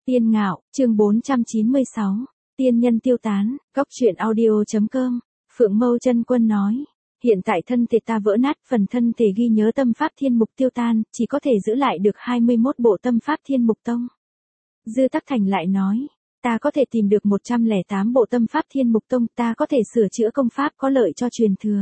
Tiên Ngạo, chương 496. Tiên nhân tiêu tán, góc truyện audio.com. Phượng Mâu Chân Quân nói, hiện tại thân thể ta vỡ nát, phần thân thể ghi nhớ tâm pháp thiên mục tiêu tan, chỉ có thể giữ lại được 21 bộ tâm pháp thiên mục tông. Dư Tắc Thành lại nói, ta có thể tìm được 108 bộ tâm pháp thiên mục tông, ta có thể sửa chữa công pháp có lợi cho truyền thừa.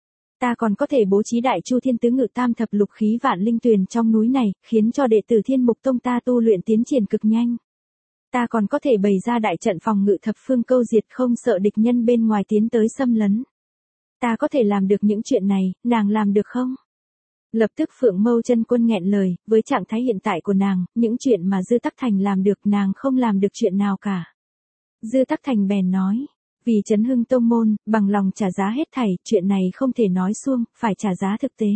Ta còn có thể bố trí đại chu thiên tứ ngự tam thập lục khí vạn linh tuyền trong núi này, khiến cho đệ tử thiên mục tông ta tu luyện tiến triển cực nhanh. Ta còn có thể bày ra đại trận phòng ngự thập phương câu diệt, không sợ địch nhân bên ngoài tiến tới xâm lấn. Ta có thể làm được những chuyện này, nàng làm được không? Lập tức Phượng Mâu Chân Quân nghẹn lời, với trạng thái hiện tại của nàng, những chuyện mà Dư Tắc Thành làm được nàng không làm được chuyện nào cả. Dư Tắc Thành bèn nói, vì chấn hưng tông môn, bằng lòng trả giá hết thảy, chuyện này không thể nói suông, phải trả giá thực tế.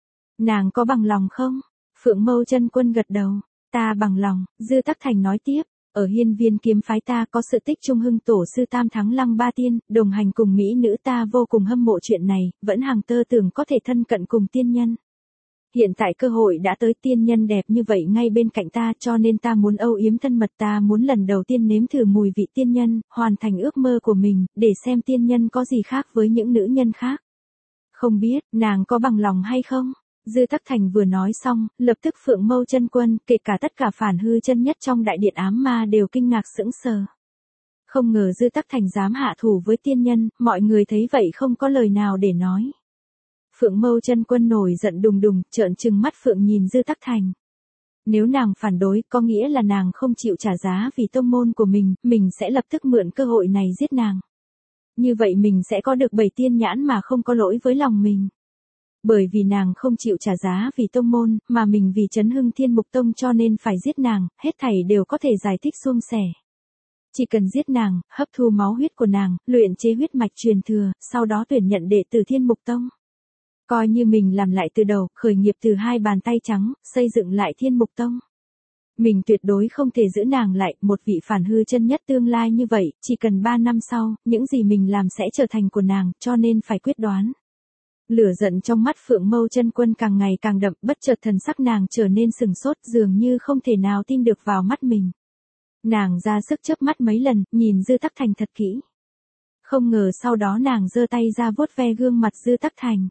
Nàng có bằng lòng không? Phượng Mâu Chân Quân gật đầu, ta bằng lòng. Dư Tắc Thành nói tiếp, ở Hiên Viên kiếm phái ta có sự tích trung hưng tổ sư Tam Thắng Lăng Ba Tiên, đồng hành cùng mỹ nữ, ta vô cùng hâm mộ chuyện này, vẫn hàng tơ tưởng có thể thân cận cùng tiên nhân. Hiện tại cơ hội đã tới, tiên nhân đẹp như vậy ngay bên cạnh ta, cho nên ta muốn âu yếm thân mật, ta muốn lần đầu tiên nếm thử mùi vị tiên nhân, hoàn thành ước mơ của mình, để xem tiên nhân có gì khác với những nữ nhân khác. Không biết, nàng có bằng lòng hay không? Dư Tắc Thành vừa nói xong, lập tức Phượng Mâu Chân Quân, kể cả tất cả phản hư chân nhất trong đại điện ám ma đều kinh ngạc sững sờ. Không ngờ Dư Tắc Thành dám hạ thủ với tiên nhân, mọi người thấy vậy không có lời nào để nói. Phượng Mâu Chân Quân nổi giận đùng đùng, trợn trừng mắt Phượng nhìn Dư Tắc Thành. Nếu nàng phản đối, có nghĩa là nàng không chịu trả giá vì tông môn của mình sẽ lập tức mượn cơ hội này giết nàng. Như vậy mình sẽ có được 7 tiên nhãn mà không có lỗi với lòng mình. Bởi vì nàng không chịu trả giá vì tông môn, mà mình vì chấn hưng thiên mục tông cho nên phải giết nàng, hết thảy đều có thể giải thích suôn sẻ. Chỉ cần giết nàng, hấp thu máu huyết của nàng, luyện chế huyết mạch truyền thừa, sau đó tuyển nhận đệ tử thiên mục tông. Coi như mình làm lại từ đầu, khởi nghiệp từ 2 bàn tay trắng, xây dựng lại thiên mục tông. Mình tuyệt đối không thể giữ nàng lại, một vị phản hư chân nhất tương lai như vậy, chỉ cần 3 năm sau, những gì mình làm sẽ trở thành của nàng, cho nên phải quyết đoán. Lửa giận trong mắt Phượng Mâu Chân Quân càng ngày càng đậm, bất chợt thần sắc nàng trở nên sừng sốt, dường như không thể nào tin được vào mắt mình. Nàng ra sức chớp mắt mấy lần, nhìn Dư Tắc Thành thật kỹ. Không ngờ sau đó nàng giơ tay ra vuốt ve gương mặt Dư Tắc Thành.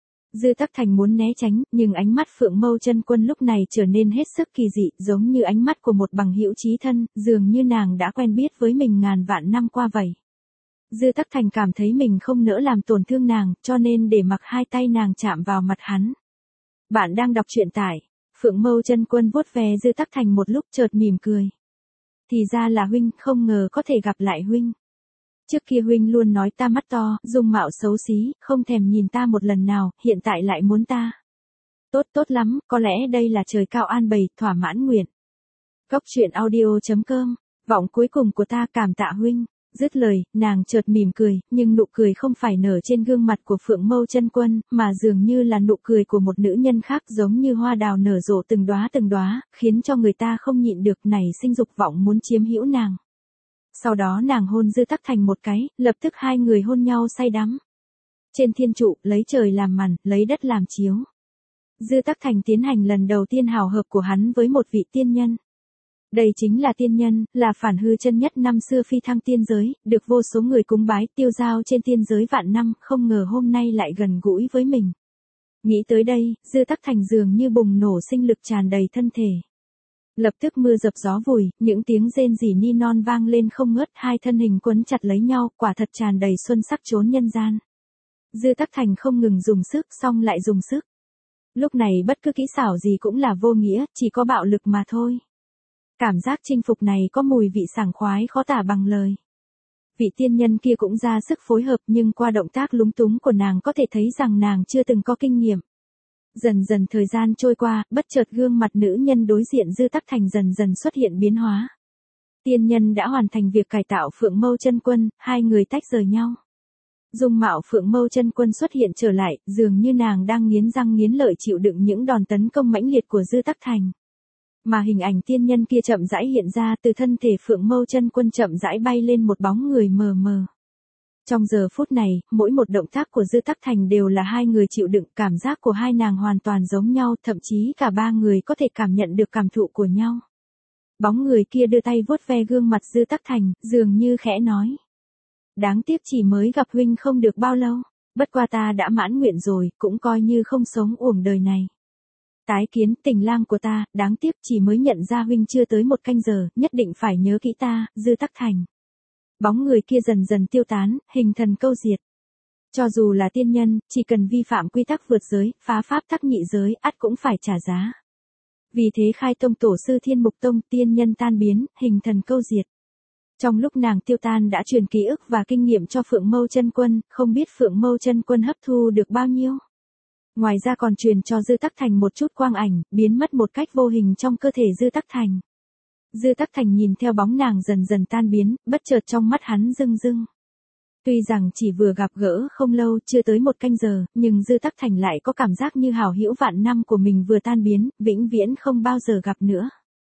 Dư Tắc Thành muốn né tránh, nhưng ánh mắt Phượng Mâu Chân Quân lúc này trở nên hết sức kỳ dị, giống như ánh mắt của một bằng hữu chí thân, dường như nàng đã quen biết với mình ngàn vạn năm qua vậy. Dư Tắc Thành cảm thấy mình không nỡ làm tổn thương nàng, cho nên để mặc 2 tay nàng chạm vào mặt hắn. Bạn đang đọc truyện tại Phượng Mâu Chân Quân vuốt ve Dư Tắc Thành một lúc chợt mỉm cười. Thì ra là huynh, không ngờ có thể gặp lại huynh. Trước kia huynh luôn nói ta mắt to, dung mạo xấu xí, không thèm nhìn ta một lần nào, hiện tại lại muốn ta. Tốt lắm, có lẽ đây là trời cao an bày, thỏa mãn nguyện. Góc truyện audio.com, vọng cuối cùng của ta, cảm tạ huynh. Dứt lời, nàng chợt mỉm cười, nhưng nụ cười không phải nở trên gương mặt của Phượng Mâu Chân Quân, mà dường như là nụ cười của một nữ nhân khác, giống như hoa đào nở rộ từng đóa, khiến cho người ta không nhịn được nảy sinh dục vọng muốn chiếm hữu nàng. Sau đó nàng hôn Dư Tắc Thành một cái, lập tức 2 người hôn nhau say đắm. Trên thiên trụ, lấy trời làm màn, lấy đất làm chiếu. Dư Tắc Thành tiến hành lần đầu tiên hào hợp của hắn với một vị tiên nhân. Đây chính là tiên nhân, là phản hư chân nhất năm xưa phi thăng tiên giới, được vô số người cúng bái tiêu giao trên tiên giới vạn năm, không ngờ hôm nay lại gần gũi với mình. Nghĩ tới đây, Dư Tắc Thành dường như bùng nổ sinh lực tràn đầy thân thể. Lập tức mưa dập gió vùi, những tiếng rên rỉ ni non vang lên không ngớt, 2 thân hình quấn chặt lấy nhau, quả thật tràn đầy xuân sắc chốn nhân gian. Dư Tắc Thành không ngừng dùng sức, xong lại dùng sức. Lúc này bất cứ kỹ xảo gì cũng là vô nghĩa, chỉ có bạo lực mà thôi. Cảm giác chinh phục này có mùi vị sảng khoái khó tả bằng lời. Vị tiên nhân kia cũng ra sức phối hợp, nhưng qua động tác lúng túng của nàng có thể thấy rằng nàng chưa từng có kinh nghiệm. Dần dần thời gian trôi qua, bất chợt gương mặt nữ nhân đối diện Dư Tắc Thành dần dần xuất hiện biến hóa. Tiên nhân đã hoàn thành việc cải tạo Phượng Mâu Chân Quân, 2 người tách rời nhau. Dung mạo Phượng Mâu Chân Quân xuất hiện trở lại, dường như nàng đang nghiến răng nghiến lợi chịu đựng những đòn tấn công mãnh liệt của Dư Tắc Thành. Mà hình ảnh tiên nhân kia chậm rãi hiện ra, từ thân thể Phượng Mâu Chân Quân chậm rãi bay lên một bóng người mờ mờ. Trong giờ phút này, mỗi một động tác của Dư Tắc Thành đều là 2 người chịu đựng, cảm giác của 2 nàng hoàn toàn giống nhau, thậm chí cả 3 người có thể cảm nhận được cảm thụ của nhau. Bóng người kia đưa tay vuốt ve gương mặt Dư Tắc Thành, dường như khẽ nói. Đáng tiếc chỉ mới gặp huynh không được bao lâu, bất qua ta đã mãn nguyện rồi, cũng coi như không sống uổng đời này. Tái kiến tình lang của ta, đáng tiếc chỉ mới nhận ra huynh chưa tới 1 canh giờ, nhất định phải nhớ kỹ ta, Dư Tắc Thành. Bóng người kia dần dần tiêu tán, hình thần câu diệt. Cho dù là tiên nhân, chỉ cần vi phạm quy tắc vượt giới, phá pháp tắc nhị giới, ắt cũng phải trả giá. Vì thế khai tông tổ sư Thiên Mục Tông, tiên nhân tan biến, hình thần câu diệt. Trong lúc nàng tiêu tan đã truyền ký ức và kinh nghiệm cho Phượng Mâu Chân Quân, không biết Phượng Mâu Chân Quân hấp thu được bao nhiêu. Ngoài ra còn truyền cho Dư Tắc Thành một chút quang ảnh, biến mất một cách vô hình trong cơ thể Dư Tắc Thành. Dư Tắc Thành nhìn theo bóng nàng dần dần tan biến, bất chợt trong mắt hắn rưng rưng. Tuy rằng chỉ vừa gặp gỡ không lâu, chưa tới 1 canh giờ, nhưng Dư Tắc Thành lại có cảm giác như hảo hữu vạn năm của mình vừa tan biến, vĩnh viễn không bao giờ gặp nữa.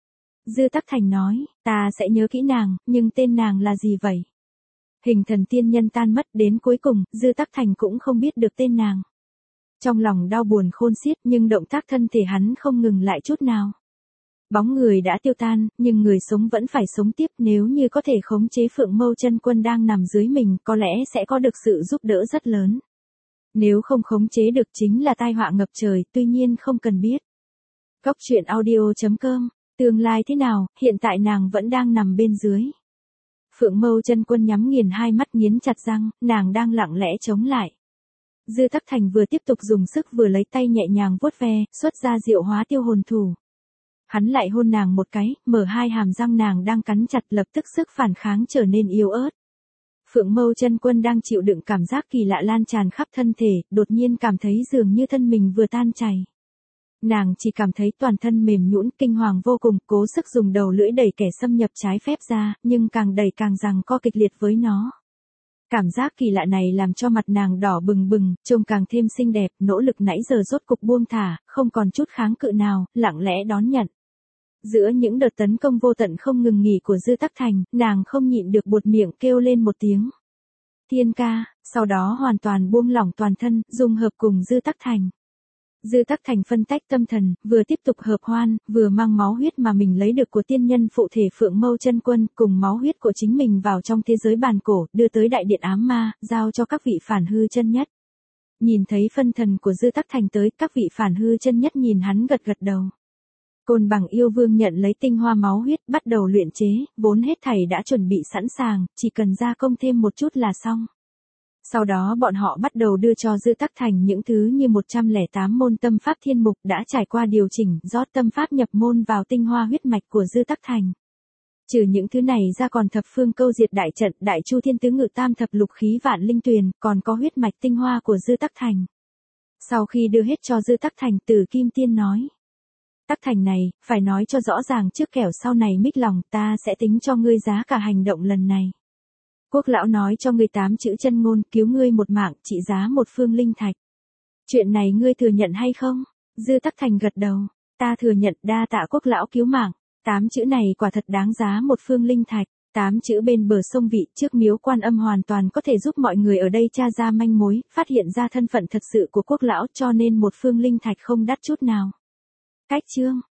Dư Tắc Thành nói, ta sẽ nhớ kỹ nàng, nhưng tên nàng là gì vậy? Hình thần tiên nhân tan mất, đến cuối cùng, Dư Tắc Thành cũng không biết được tên nàng. Trong lòng đau buồn khôn xiết, nhưng động tác thân thể hắn không ngừng lại chút nào. Bóng người đã tiêu tan, nhưng người sống vẫn phải sống tiếp, nếu như có thể khống chế Phượng Mâu Chân Quân đang nằm dưới mình, có lẽ sẽ có được sự giúp đỡ rất lớn. Nếu không khống chế được chính là tai họa ngập trời, tuy nhiên không cần biết. Góc truyện audio.com, tương lai thế nào, hiện tại nàng vẫn đang nằm bên dưới. Phượng Mâu Chân Quân nhắm nghiền hai mắt, nghiến chặt răng, nàng đang lặng lẽ chống lại. Dư Tắc Thành vừa tiếp tục dùng sức vừa lấy tay nhẹ nhàng vuốt ve, xuất ra diệu hóa tiêu hồn thủ. Hắn lại hôn nàng một cái, mở hai hàm răng nàng đang cắn chặt, lập tức sức phản kháng trở nên yếu ớt. Phượng Mâu Chân Quân đang chịu đựng cảm giác kỳ lạ lan tràn khắp thân thể, đột nhiên cảm thấy dường như thân mình vừa tan chảy. Nàng chỉ cảm thấy toàn thân mềm nhũn, kinh hoàng vô cùng, cố sức dùng đầu lưỡi đẩy kẻ xâm nhập trái phép ra, nhưng càng đẩy càng giằng co kịch liệt với nó. Cảm giác kỳ lạ này làm cho mặt nàng đỏ bừng bừng, trông càng thêm xinh đẹp, nỗ lực nãy giờ rốt cục buông thả, không còn chút kháng cự nào, lặng lẽ đón nhận. Giữa những đợt tấn công vô tận không ngừng nghỉ của Dư Tắc Thành, nàng không nhịn được buột miệng kêu lên một tiếng. Thiên ca, sau đó hoàn toàn buông lỏng toàn thân, dung hợp cùng Dư Tắc Thành. Dư Tắc Thành phân tách tâm thần, vừa tiếp tục hợp hoan, vừa mang máu huyết mà mình lấy được của tiên nhân phụ thể Phượng Mâu Chân Quân, cùng máu huyết của chính mình vào trong thế giới bàn cổ, đưa tới đại điện ám ma, giao cho các vị phản hư chân nhất. Nhìn thấy phân thần của Dư Tắc Thành tới, các vị phản hư chân nhất nhìn hắn gật gật đầu. Côn Bằng yêu vương nhận lấy tinh hoa máu huyết, bắt đầu luyện chế, vốn hết thảy đã chuẩn bị sẵn sàng, chỉ cần gia công thêm một chút là xong. Sau đó bọn họ bắt đầu đưa cho Dư Tắc Thành những thứ như 108 môn tâm pháp thiên mục đã trải qua điều chỉnh, rót tâm pháp nhập môn vào tinh hoa huyết mạch của Dư Tắc Thành. Trừ những thứ này ra còn thập phương câu diệt đại trận, đại chu thiên tứ ngự tam thập lục khí vạn linh tuyền, còn có huyết mạch tinh hoa của Dư Tắc Thành. Sau khi đưa hết cho Dư Tắc Thành, Tử Kim Tiên nói. Tắc Thành này, phải nói cho rõ ràng trước kẻo sau này mích lòng, ta sẽ tính cho ngươi giá cả hành động lần này. Quốc lão nói cho ngươi 8 chữ chân ngôn, cứu ngươi một mạng, trị giá 1 phương linh thạch. Chuyện này ngươi thừa nhận hay không? Dư Tắc Thành gật đầu, ta thừa nhận, đa tạ quốc lão cứu mạng. 8 chữ này quả thật đáng giá 1 phương linh thạch. 8 chữ bên bờ sông vị trước miếu Quan Âm hoàn toàn có thể giúp mọi người ở đây tra ra manh mối, phát hiện ra thân phận thật sự của quốc lão, cho nên 1 phương linh thạch không đắt chút nào. Cách chương